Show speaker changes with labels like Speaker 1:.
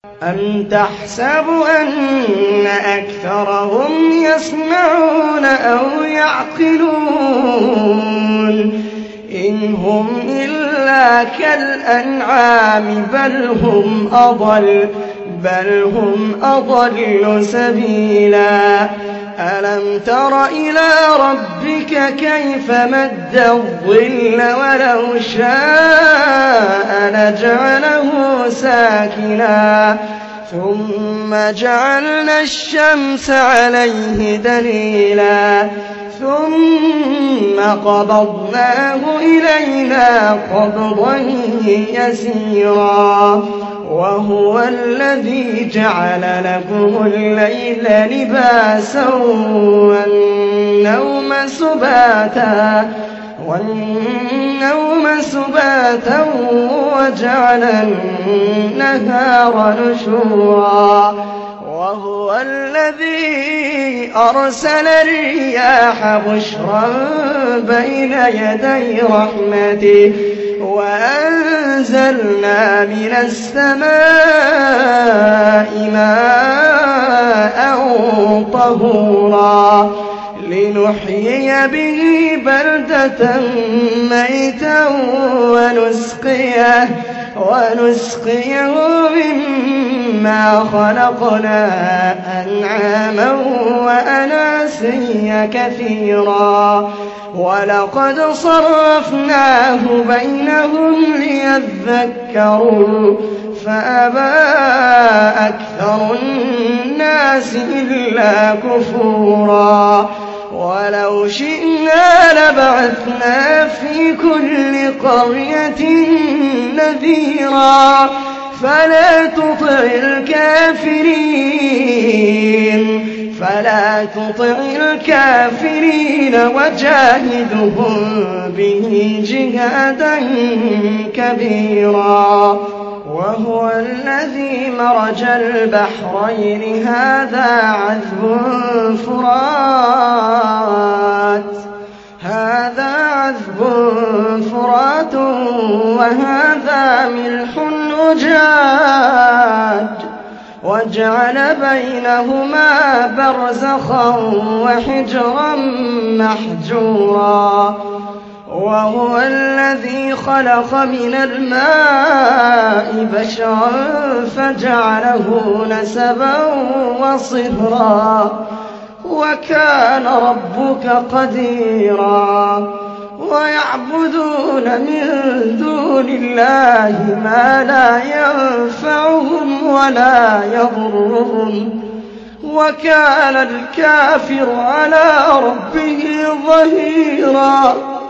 Speaker 1: أَمْ تَحْسَبُ أَنَّ أَكْثَرَهُمْ يَسْمَعُونَ أَوْ يَعْقِلُونَ إِنْ هُمْ إِلَّا كَالْأَنْعَامِ بَلْ هُمْ أَضَلُّ سَبِيلًا أَلَمْ تَرَ إِلَىٰ رَبِّكَ كَيْفَ مَدَّ الظِّلَّ وَلَوْ شَاءَ لَجَعَلَهُ سَاكِنًا ثُمَّ جَعَلْنَا الشَّمْسَ عَلَيْهِ دَلِيلًا ثُمَّ قَبَضْنَاهُ إِلَيْنَا قَبْضًا يَسِيرًا وَهُوَ الَّذِي جَعَلَ لَكُمُ اللَّيْلَ لِبَاسًا وَالنَّوْمَ سُبَاتًا وَجَعَلَ النَّهَارَ نُشُورًا وَهُوَ الَّذِي أَرْسَلَ الرِّيَاحَ بُشْرًا بَيْنَ يَدَيْ رَحْمَتِهِ وَأَنزَلْنَا مِنَ السَّمَاءِ مَاءً طَهُورًا لِّنُحْيِيَ بِهِ بَلْدَةً مَّيْتًا وَنُسْقِيَهُ مِمَّا خَلَقْنَا أَنْعَامًا وَأَنَاسِيَّ كَثِيرًا وَلَقَدْ صَرَّفْنَاهُ بَيْنَهُمْ لِيَذَّكَّرُوا فَأَبَىٰ أَكْثَرُ النَّاسِ إِلَّا كُفُورًا وَلَوْ شِئْنَا لَبَعَثْنَا فِي كُلِّ قَرْيَةٍ نَّذِيرًا فَلَا تُطِعِ الْكَافِرِينَ وَجَاهِدْهُم بِهِ جِهَادًا كَبِيرًا وَهُوَ الَّذِي مَرَجَ الْبَحْرَيْنِ هَٰذَا عَذْبٌ فُرَاتٌ وَهَٰذَا مِلْحٌ أُجَاجٌ وَجَعَلَ بَيْنَهُمَا بَرْزَخًا وَحِجْرًا مَّحْجُورًا وَهُوَ الَّذِي خَلَقَ مِنَ الْمَاءِ بَشَرًا فَجَعَلَهُ نَسَبًا وَصِهْرًا وَكَانَ رَبُّكَ قَدِيرًا وَيَعْبُدُونَ مِن دُونِ اللَّهِ مَا لَا يَنفَعُهُمْ وَلَا يَضُرُّهُمْ وَكَانَ الْكَافِرُ عَلَىٰ رَبِّهِ ظَهِيرًا